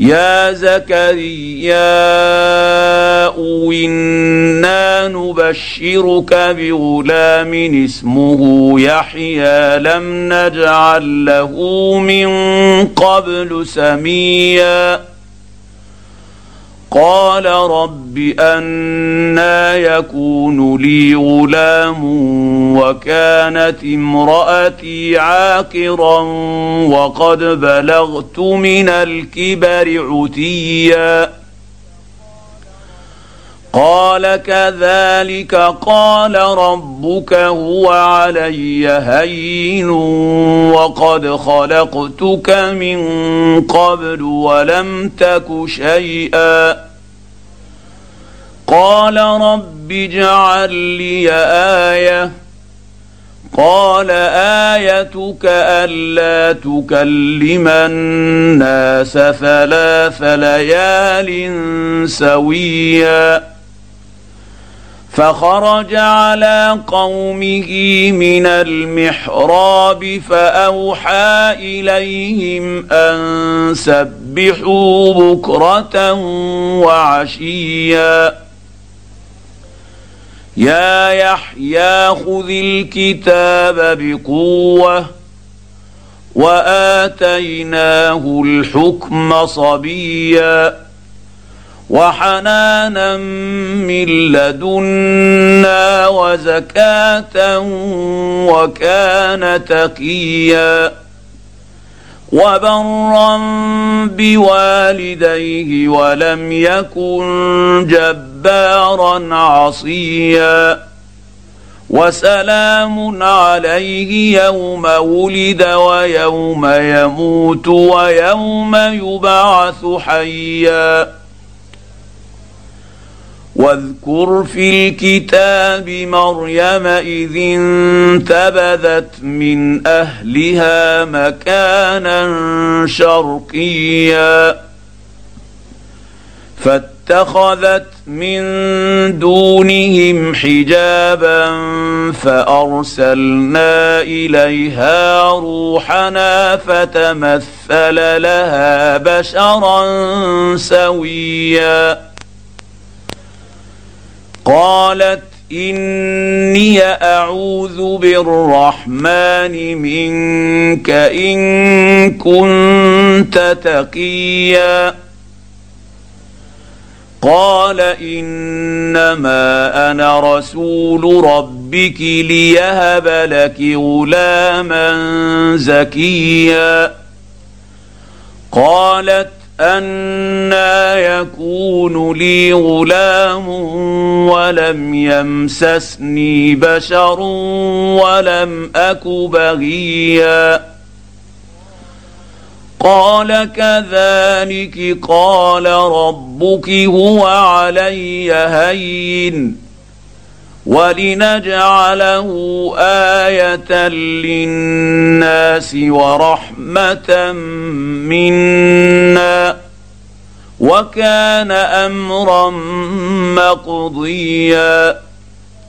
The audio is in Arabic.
يا زكريا إنا نبشرك بغلام اسمه يحيى لم نجعل له من قبل سميا قال رب أنى يكون لي غلام وكانت امرأتي عاقرا وقد بلغت من الكبر عتيا قال كذلك قال ربك هو علي هين وقد خلقتك من قبل ولم تك شيئا قال رب اجعل لي آية قال آيتك ألا تكلم الناس 3 ليال سويا فخرج على قومه من المحراب فأوحى إليهم أن سبحوا بكرة وعشيا يا يحيى خذ الكتاب بقوة وآتيناه الحكم صبيا وحنانا من لدنا وزكاة وكان تقيا وبرا بوالديه ولم يكن جبارا عصيا وسلام عليه يوم ولد ويوم يموت ويوم يبعث حيا واذكر في الكتاب مريم إذ انتبذت من أهلها مكانا شرقيا فاتخذت من دونهم حجابا فأرسلنا إليها روحنا فتمثل لها بشرا سويا قالت إني أعوذ بالرحمن منك إن كنت تقيا قال إنما أنا رسول ربك ليهب لك غلاما زكيا قالت أنى يكون لي غلام ولم يمسسني بشر ولم أك بغيا قال كذلك قال ربك هو علي هين ولنجعله آية للناس ورحمة منا وكان أمرا مقضيا